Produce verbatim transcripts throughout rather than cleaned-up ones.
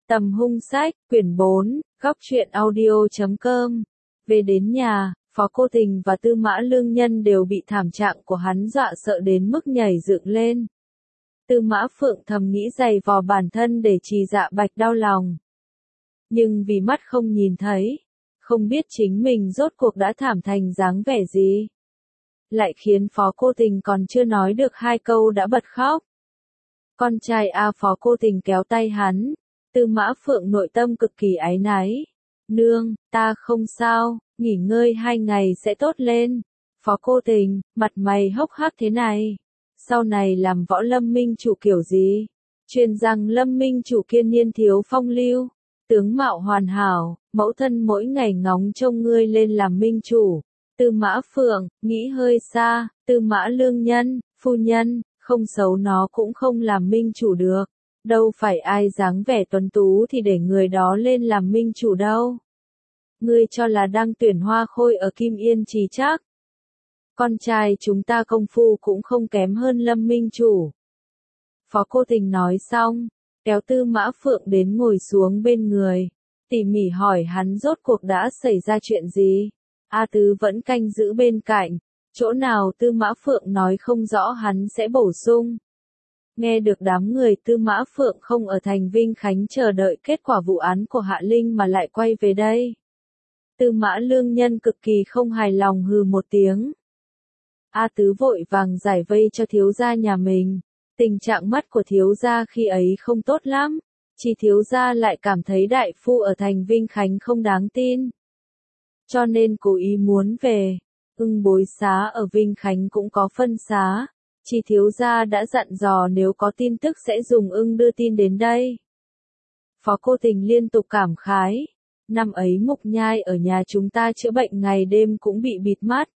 Tầm hung sách, quyển bốn, góc truyện audio chấm com. Về đến nhà, Phó Cô Tình và Tư Mã Lương Nhân đều bị thảm trạng của hắn dọa sợ đến mức nhảy dựng lên. Tư Mã Phượng thầm nghĩ giày vò bản thân để Trì Dạ Bạch đau lòng. Nhưng vì mắt không nhìn thấy, không biết chính mình rốt cuộc đã thảm thành dáng vẻ gì. Lại khiến Phó Cô Tình còn chưa nói được hai câu đã bật khóc. Con trai A Phó Cô Tình kéo tay hắn. Tư Mã Phượng nội tâm cực kỳ áy náy. Nương, ta không sao, nghỉ ngơi hai ngày sẽ tốt lên. Phó Cô Tình, mặt mày hốc hác thế này. Sau này làm võ lâm minh chủ kiểu gì? Truyền rằng lâm minh chủ kiên niên thiếu phong lưu. Tướng mạo hoàn hảo, mẫu thân mỗi ngày ngóng trông ngươi lên làm minh chủ. Tư Mã Phượng, nghĩ hơi xa, Tư Mã Lương Nhân, phu nhân, không xấu nó cũng không làm minh chủ được. Đâu phải ai dáng vẻ tuấn tú thì để người đó lên làm minh chủ đâu. Ngươi cho là đang tuyển Hoa Khôi ở Kim Yên Trì chắc. Con trai chúng ta công phu cũng không kém hơn Lâm minh chủ. Phó Cô Tình nói xong, kéo Tư Mã Phượng đến ngồi xuống bên người, tỉ mỉ hỏi hắn rốt cuộc đã xảy ra chuyện gì. A Tứ vẫn canh giữ bên cạnh, chỗ nào Tư Mã Phượng nói không rõ hắn sẽ bổ sung. Nghe được đám người Tư Mã Phượng không ở thành Vinh Khánh chờ đợi kết quả vụ án của Hạ Linh mà lại quay về đây. Tư Mã Lương Nhân cực kỳ không hài lòng hừ một tiếng. A Tứ vội vàng giải vây cho thiếu gia nhà mình. Tình trạng mắt của thiếu gia khi ấy không tốt lắm. Chỉ thiếu gia lại cảm thấy đại phu ở thành Vinh Khánh không đáng tin. Cho nên cố ý muốn về. Ưng Bối Xá ở Vinh Khánh cũng có phân xá. Chỉ thiếu gia đã dặn dò nếu có tin tức sẽ dùng ưng đưa tin đến đây. Phó Cô Tình liên tục cảm khái. Năm ấy Mục Nhai ở nhà chúng ta chữa bệnh ngày đêm cũng bị bịt mắt.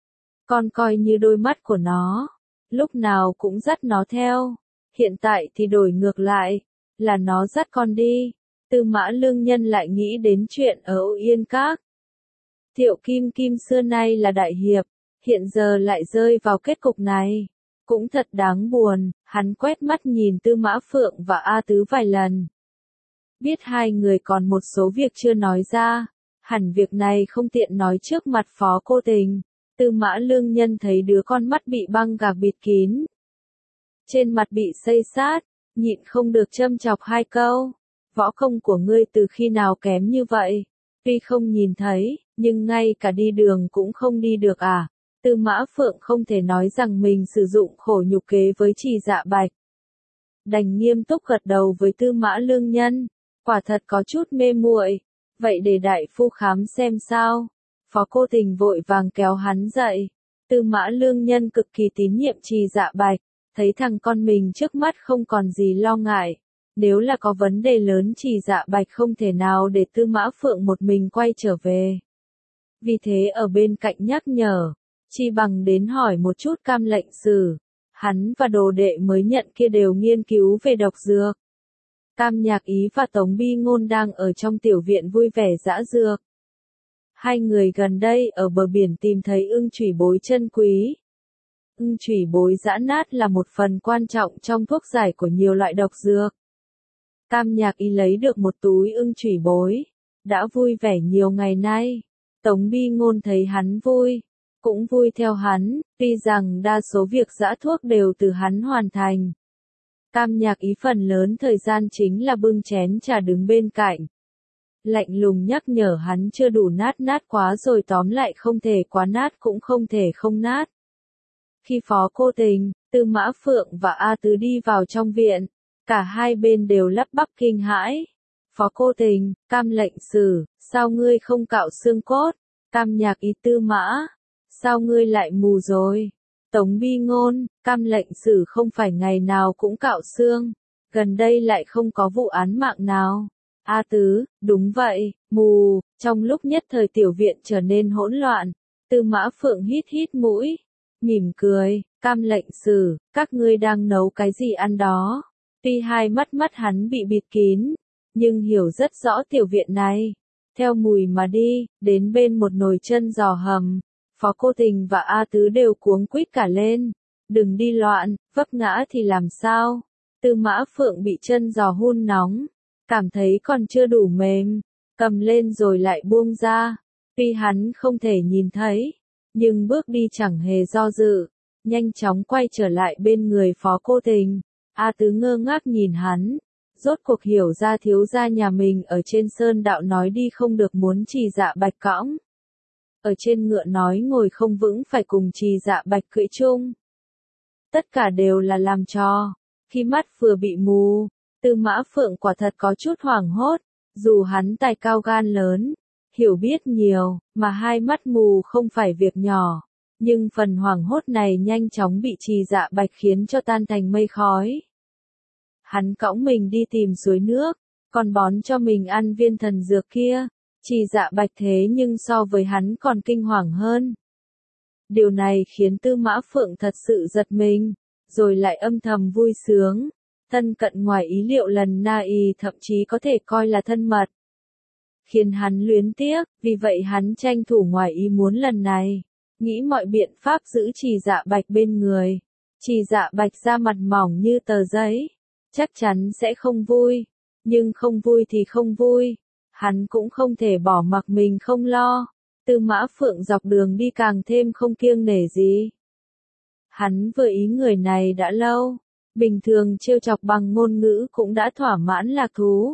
Con coi như đôi mắt của nó. Lúc nào cũng dắt nó theo. Hiện tại thì đổi ngược lại. Là nó dắt con đi. Tư Mã Lương Nhân lại nghĩ đến chuyện ở Âu Yên Các. Thiệu Kim Kim xưa nay là đại hiệp. Hiện giờ lại rơi vào kết cục này. Cũng thật đáng buồn, hắn quét mắt nhìn Tư Mã Phượng và A Tứ vài lần. Biết hai người còn một số việc chưa nói ra, hẳn việc này không tiện nói trước mặt Phó Cô Tình. Tư Mã Lương Nhân thấy đứa con mắt bị băng gạc bịt kín. Trên mặt bị xây sát, nhịn không được châm chọc hai câu. Võ công của ngươi từ khi nào kém như vậy? Tuy không nhìn thấy, nhưng ngay cả đi đường cũng không đi được à? Tư Mã Phượng không thể nói rằng mình sử dụng khổ nhục kế với Trì Dạ Bạch. Đành nghiêm túc gật đầu với Tư Mã Lương Nhân. Quả thật có chút mê muội. Vậy để đại phu khám xem sao. Phó Cô Tình vội vàng kéo hắn dậy. Tư Mã Lương Nhân cực kỳ tín nhiệm Trì Dạ Bạch. Thấy thằng con mình trước mắt không còn gì lo ngại. Nếu là có vấn đề lớn Trì Dạ Bạch không thể nào để Tư Mã Phượng một mình quay trở về. Vì thế ở bên cạnh nhắc nhở. Chi bằng đến hỏi một chút Cam Lệnh Sử. Hắn và đồ đệ mới nhận kia đều nghiên cứu về độc dược. Cam Nhạc Ý và Tống Bi Ngôn đang ở trong tiểu viện vui vẻ giã dược. Hai người gần đây ở bờ biển tìm thấy ưng chủy bối chân quý. Ưng chủy bối giã nát là một phần quan trọng trong thuốc giải của nhiều loại độc dược. Cam Nhạc Ý lấy được một túi ưng chủy bối. Đã vui vẻ nhiều ngày nay. Tống Bi Ngôn thấy hắn vui. Cũng vui theo hắn, tuy rằng đa số việc giã thuốc đều từ hắn hoàn thành. Cam Nhạc Ý phần lớn thời gian chính là bưng chén trà đứng bên cạnh. Lạnh lùng nhắc nhở hắn chưa đủ nát nát quá rồi tóm lại không thể quá nát cũng không thể không nát. Khi Phó Cô Tình, Tư Mã Phượng và A Tứ đi vào trong viện, cả hai bên đều lắp bắp kinh hãi. Phó Cô Tình, Cam Lệnh Sử, sao ngươi không cạo xương cốt? Cam Nhạc Ý, Tư Mã. Sao ngươi lại mù rồi? Tống Bi Ngôn, Cam Lệnh Sử không phải ngày nào cũng cạo xương. Gần đây lại không có vụ án mạng nào. A Tứ, đúng vậy, mù. Trong lúc nhất thời tiểu viện trở nên hỗn loạn. Tư Mã Phượng hít hít mũi. Mỉm cười, Cam Lệnh Sử, các ngươi đang nấu cái gì ăn đó? Tuy hai mắt mắt hắn bị bịt kín, nhưng hiểu rất rõ tiểu viện này. Theo mùi mà đi, đến bên một nồi chân giò hầm. Phó Cô Tình và A Tứ đều cuống quýt cả lên. Đừng đi loạn, vấp ngã thì làm sao? Tư Mã Phượng bị chân giò hun nóng. cảm thấy còn chưa đủ mềm, cầm lên rồi lại buông ra. Tuy hắn không thể nhìn thấy, nhưng bước đi chẳng hề do dự, nhanh chóng quay trở lại bên người Phó Cô Tình. A Tứ ngơ ngác nhìn hắn, rốt cuộc hiểu ra thiếu gia nhà mình ở trên sơn đạo nói đi không được muốn Trì Dạ Bạch cõng. Ở trên ngựa nói ngồi không vững phải cùng Trì Dạ Bạch cưỡi chung. Tất cả đều là làm trò. Khi mắt vừa bị mù, Tư Mã Phượng quả thật có chút hoảng hốt, dù hắn tài cao gan lớn, hiểu biết nhiều, mà hai mắt mù không phải việc nhỏ, nhưng phần hoảng hốt này nhanh chóng bị Trì Dạ Bạch khiến cho tan thành mây khói. Hắn cõng mình đi tìm suối nước, còn bón cho mình ăn viên thần dược kia. Trì Dạ Bạch thế nhưng so với hắn còn kinh hoàng hơn. Điều này khiến Tư Mã Phượng thật sự giật mình, rồi lại âm thầm vui sướng. Thân cận ngoài ý liệu lần này thậm chí có thể coi là thân mật. Khiến hắn luyến tiếc, vì vậy hắn tranh thủ ngoài ý muốn lần này, nghĩ mọi biện pháp giữ Trì Dạ Bạch bên người. Trì Dạ Bạch da mặt mỏng như tờ giấy, chắc chắn sẽ không vui, nhưng không vui thì không vui, hắn cũng không thể bỏ mặc mình không lo. Tư Mã Phượng dọc đường đi càng thêm không kiêng nể gì. Hắn vừa ý người này đã lâu, bình thường trêu chọc bằng ngôn ngữ cũng đã thỏa mãn lạc thú.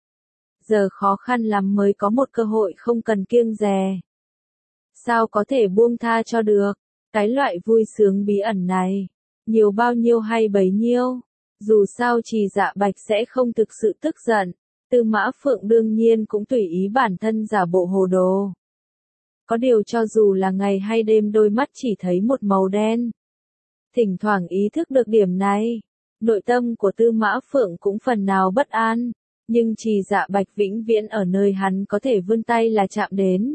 Giờ khó khăn lắm mới có một cơ hội không cần kiêng dè. Sao có thể buông tha cho được, cái loại vui sướng bí ẩn này, nhiều bao nhiêu hay bấy nhiêu. Dù sao Trì Dạ Bạch sẽ không thực sự tức giận, Tư Mã Phượng đương nhiên cũng tùy ý bản thân giả bộ hồ đồ. Có điều cho dù là ngày hay đêm đôi mắt chỉ thấy một màu đen. Thỉnh thoảng ý thức được điểm này, nội tâm của Tư Mã Phượng cũng phần nào bất an, nhưng Trì Dạ Bạch vĩnh viễn ở nơi hắn có thể vươn tay là chạm đến.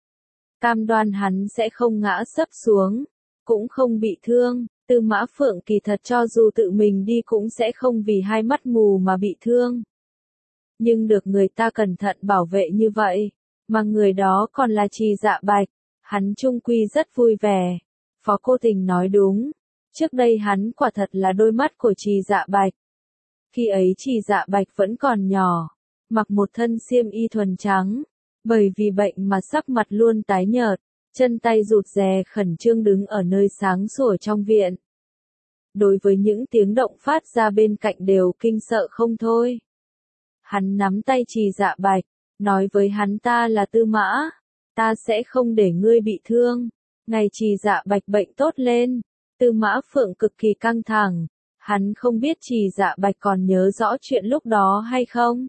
Cam đoan hắn sẽ không ngã sấp xuống, cũng không bị thương. Tư Mã Phượng kỳ thật cho dù tự mình đi cũng sẽ không vì hai mắt mù mà bị thương. Nhưng được người ta cẩn thận bảo vệ như vậy, mà người đó còn là Trì Dạ Bạch, hắn chung quy rất vui vẻ. Phó Cô Tình nói đúng, trước đây hắn quả thật là đôi mắt của Trì Dạ Bạch. Khi ấy Trì Dạ Bạch vẫn còn nhỏ, mặc một thân xiêm y thuần trắng, bởi vì bệnh mà sắc mặt luôn tái nhợt. Chân tay rụt rè khẩn trương đứng ở nơi sáng sủa trong viện. Đối với những tiếng động phát ra bên cạnh đều kinh sợ không thôi. Hắn nắm tay Trì Dạ Bạch, nói với hắn ta là Tư Mã, ta sẽ không để ngươi bị thương. Ngày Trì Dạ Bạch bệnh tốt lên, Tư Mã Phượng cực kỳ căng thẳng, hắn không biết Trì Dạ Bạch còn nhớ rõ chuyện lúc đó hay không.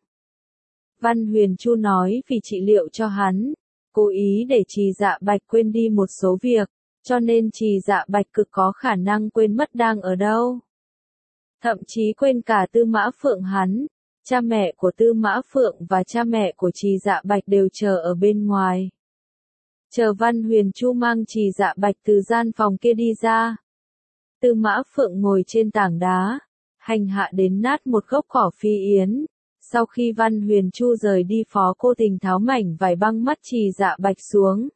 Văn Huyền Chu nói vì trị liệu cho hắn, cố ý để Trì Dạ Bạch quên đi một số việc, cho nên Trì Dạ Bạch cực có khả năng quên mất đang ở đâu. Thậm chí quên cả Tư Mã Phượng hắn, cha mẹ của Tư Mã Phượng và cha mẹ của Trì Dạ Bạch đều chờ ở bên ngoài. Chờ Văn Huyền Chu mang Trì Dạ Bạch từ gian phòng kia đi ra. Tư Mã Phượng ngồi trên tảng đá, hành hạ đến nát một gốc cỏ phi yến. Sau khi Văn Huyền Chu rời đi, Phó Cô Tình tháo mảnh vải băng mắt Trì Dạ Bạch xuống.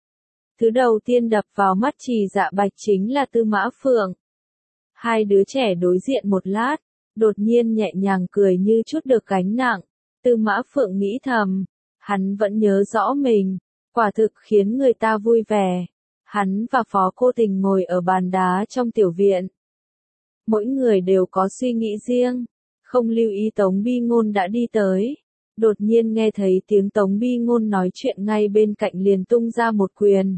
Thứ đầu tiên đập vào mắt Trì Dạ Bạch chính là Tư Mã Phượng. Hai đứa trẻ đối diện một lát, đột nhiên nhẹ nhàng cười như chút được gánh nặng. Tư Mã Phượng nghĩ thầm, hắn vẫn nhớ rõ mình, quả thực khiến người ta vui vẻ. Hắn và Phó Cô Tình ngồi ở bàn đá trong tiểu viện. Mỗi người đều có suy nghĩ riêng. Không lưu ý Tống Bi Ngôn đã đi tới. Đột nhiên nghe thấy tiếng Tống Bi Ngôn nói chuyện ngay bên cạnh liền tung ra một quyền.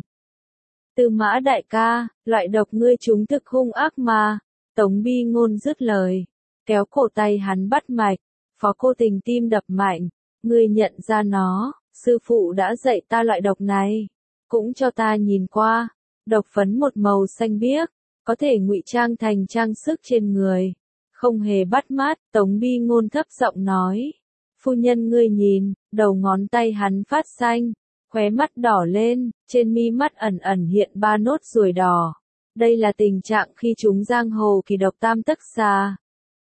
Tư Mã đại ca, loại độc ngươi chúng thực hung ác mà. Tống Bi Ngôn dứt lời, kéo cổ tay hắn bắt mạch. Phó Cô Tình tim đập mạnh. Ngươi nhận ra nó, sư phụ đã dạy ta loại độc này. Cũng cho ta nhìn qua. Độc phấn một màu xanh biếc, có thể ngụy trang thành trang sức trên người. Không hề bắt mắt, Tống Bi Ngôn thấp giọng nói. Phu nhân ngươi nhìn, đầu ngón tay hắn phát xanh, khóe mắt đỏ lên, trên mi mắt ẩn ẩn hiện ba nốt ruồi đỏ. Đây là tình trạng khi chúng giang hồ kỳ độc tam tức xà.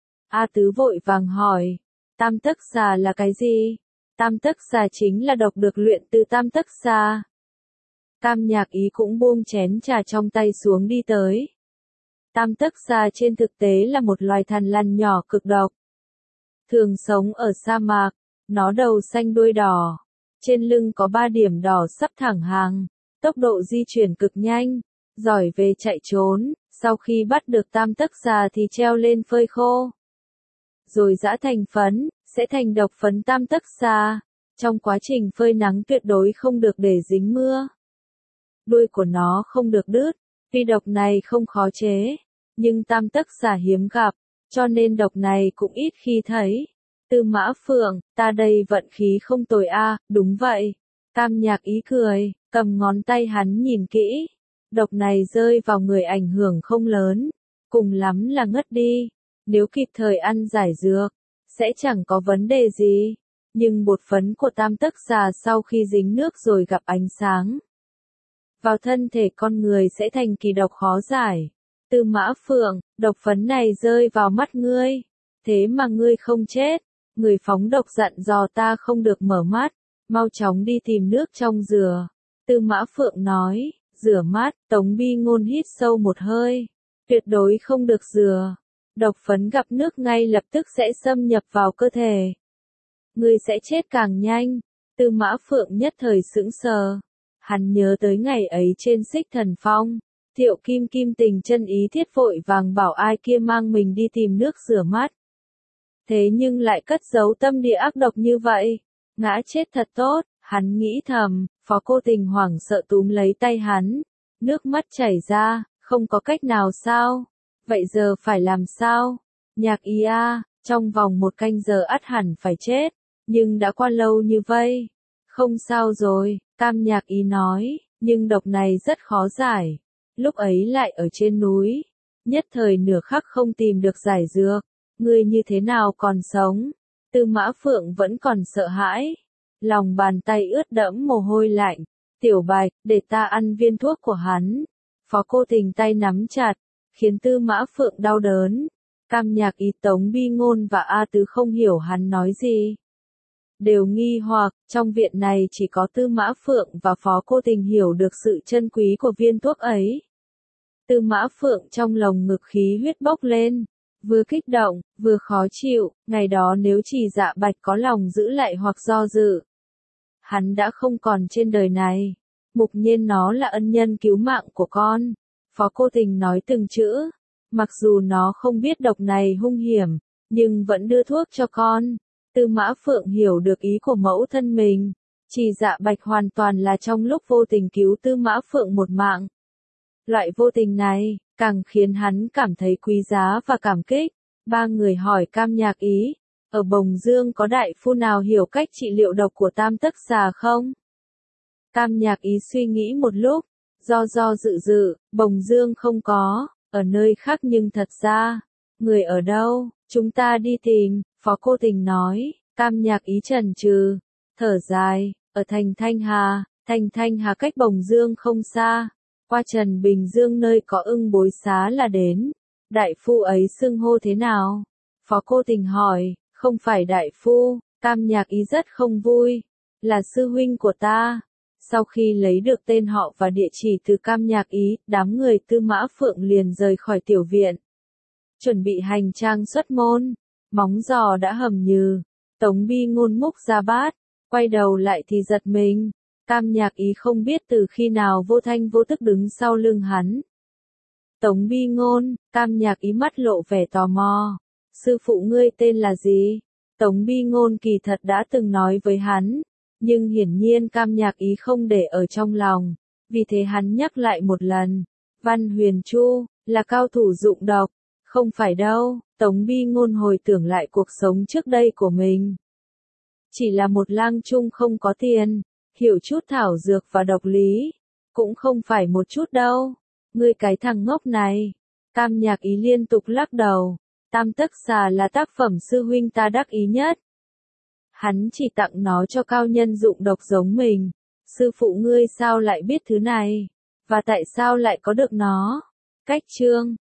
A Tứ vội vàng hỏi, tam tức xà là cái gì? Tam tức xà chính là độc được luyện từ tam tức xà. Tam Nhạc Ý cũng buông chén trà trong tay xuống đi tới. Tam tức xà trên thực tế là một loài thằn lằn nhỏ cực độc. Thường sống ở sa mạc, Nó đầu xanh đuôi đỏ. Trên lưng có ba điểm đỏ sắp thẳng hàng. Tốc độ di chuyển cực nhanh. Giỏi về chạy trốn. Sau khi bắt được tam tấc xà thì treo lên phơi khô. Rồi giã thành phấn, sẽ thành độc phấn tam tấc xà. Trong quá trình phơi nắng tuyệt đối không được để dính mưa. Đuôi của nó không được đứt. Tuy độc này không khó chế, nhưng tam tấc xà hiếm gặp, cho nên độc này cũng ít khi thấy. Tư Mã Phượng, ta đây vận khí không tồi a, đúng vậy. Tam Nhạc Ý cười, cầm ngón tay hắn nhìn kỹ. Độc này rơi vào người ảnh hưởng không lớn, cùng lắm là ngất đi. Nếu kịp thời ăn giải dược, sẽ chẳng có vấn đề gì. Nhưng bột phấn của tam tấc xà sau khi dính nước rồi gặp ánh sáng vào thân thể con người sẽ thành kỳ độc khó giải. Tư Mã Phượng, độc phấn này rơi vào mắt ngươi, thế mà ngươi không chết. Người phóng độc dặn dò ta không được mở mắt, mau chóng đi tìm nước trong rửa. Tư Mã Phượng nói, rửa mắt. Tống Bi Ngôn hít sâu một hơi, tuyệt đối không được rửa. Độc phấn gặp nước ngay lập tức sẽ xâm nhập vào cơ thể. Ngươi sẽ chết càng nhanh. Tư Mã Phượng nhất thời sững sờ. Hắn nhớ tới ngày ấy trên Xích Thần Phong, Thiệu Kim Kim tình chân ý thiết vội vàng bảo ai kia mang mình đi tìm nước rửa mắt. Thế nhưng lại cất giấu tâm địa ác độc như vậy. Ngã chết thật tốt, hắn nghĩ thầm. Phó Cô Tình hoảng sợ túm lấy tay hắn. Nước mắt chảy ra, không có cách nào sao? Vậy giờ phải làm sao? Nhạc Ý a, trong vòng một canh giờ ắt hẳn phải chết. Nhưng đã qua lâu như vậy. Không sao rồi, Tam Nhạc Ý nói, nhưng độc này rất khó giải. Lúc ấy lại ở trên núi. Nhất thời nửa khắc không tìm được giải dược. Ngươi như thế nào còn sống? Tư Mã Phượng vẫn còn sợ hãi. Lòng bàn tay ướt đẫm mồ hôi lạnh. Tiểu Bạch, để ta ăn viên thuốc của hắn. Phó Cô Tình tay nắm chặt, khiến Tư Mã Phượng đau đớn. Tam Nhạc Ý, Tống Bi Ngôn và A Tứ không hiểu hắn nói gì. Đều nghi hoặc, trong viện này chỉ có Tư Mã Phượng và Phó Cô Tình hiểu được sự chân quý của viên thuốc ấy. Tư Mã Phượng trong lồng ngực khí huyết bốc lên, vừa kích động, vừa khó chịu. Ngày đó nếu Chỉ Dạ Bạch có lòng giữ lại hoặc do dự, hắn đã không còn trên đời này. Mục Nhiên nó là ân nhân cứu mạng của con. Phó Cô Tình nói từng chữ. Mặc dù nó không biết độc này hung hiểm, nhưng vẫn đưa thuốc cho con. Tư Mã Phượng hiểu được ý của mẫu thân mình. Chỉ Dạ Bạch hoàn toàn là trong lúc vô tình cứu Tư Mã Phượng một mạng. Loại vô tình này, càng khiến hắn cảm thấy quý giá và cảm kích. Ba người hỏi Tam Nhạc Ý, ở Bồng Dương có đại phu nào hiểu cách trị liệu độc của tam tấc xà không? Tam Nhạc Ý suy nghĩ một lúc, do do dự dự, Bồng Dương không có, ở nơi khác nhưng thật ra, người ở đâu, chúng ta đi tìm. Phó Cô Tình nói. Tam Nhạc Ý chần chừ, thở dài, ở thành Thanh Hà. Thành Thanh Hà cách Bồng Dương không xa, qua Trần Bình Dương nơi có ưng bối xá là đến. Đại phu ấy xưng hô thế nào? Phó Cô Tình hỏi. Không phải đại phu. Tam Nhạc Ý rất không vui, là sư huynh của ta. Sau khi lấy được tên họ và địa chỉ từ Tam Nhạc Ý, đám người Tư Mã Phượng liền rời khỏi tiểu viện, chuẩn bị hành trang xuất môn. Móng giò đã hầm nhừ. Tống Bi Ngôn múc ra bát, quay đầu lại thì giật mình. Tam Nhạc Ý không biết từ khi nào vô thanh vô tức đứng sau lưng hắn. Tống Bi Ngôn, Tam Nhạc Ý mắt lộ vẻ tò mò. Sư phụ ngươi tên là gì? Tống Bi Ngôn kỳ thật đã từng nói với hắn, nhưng hiển nhiên Tam Nhạc Ý không để ở trong lòng. Vì thế hắn nhắc lại một lần. Văn Huyền Chu, là cao thủ dụng độc. Không phải đâu. Tống Bi Ngôn hồi tưởng lại cuộc sống trước đây của mình. Chỉ là một lang trung không có tiền, hiểu chút thảo dược và độc lý. Cũng không phải một chút đâu. Ngươi cái thằng ngốc này. Tam Nhạc Ý liên tục lắc đầu. Tam tấc xà là tác phẩm sư huynh ta đắc ý nhất. Hắn chỉ tặng nó cho cao nhân dụng độc giống mình. Sư phụ ngươi sao lại biết thứ này? Và tại sao lại có được nó? Cách chương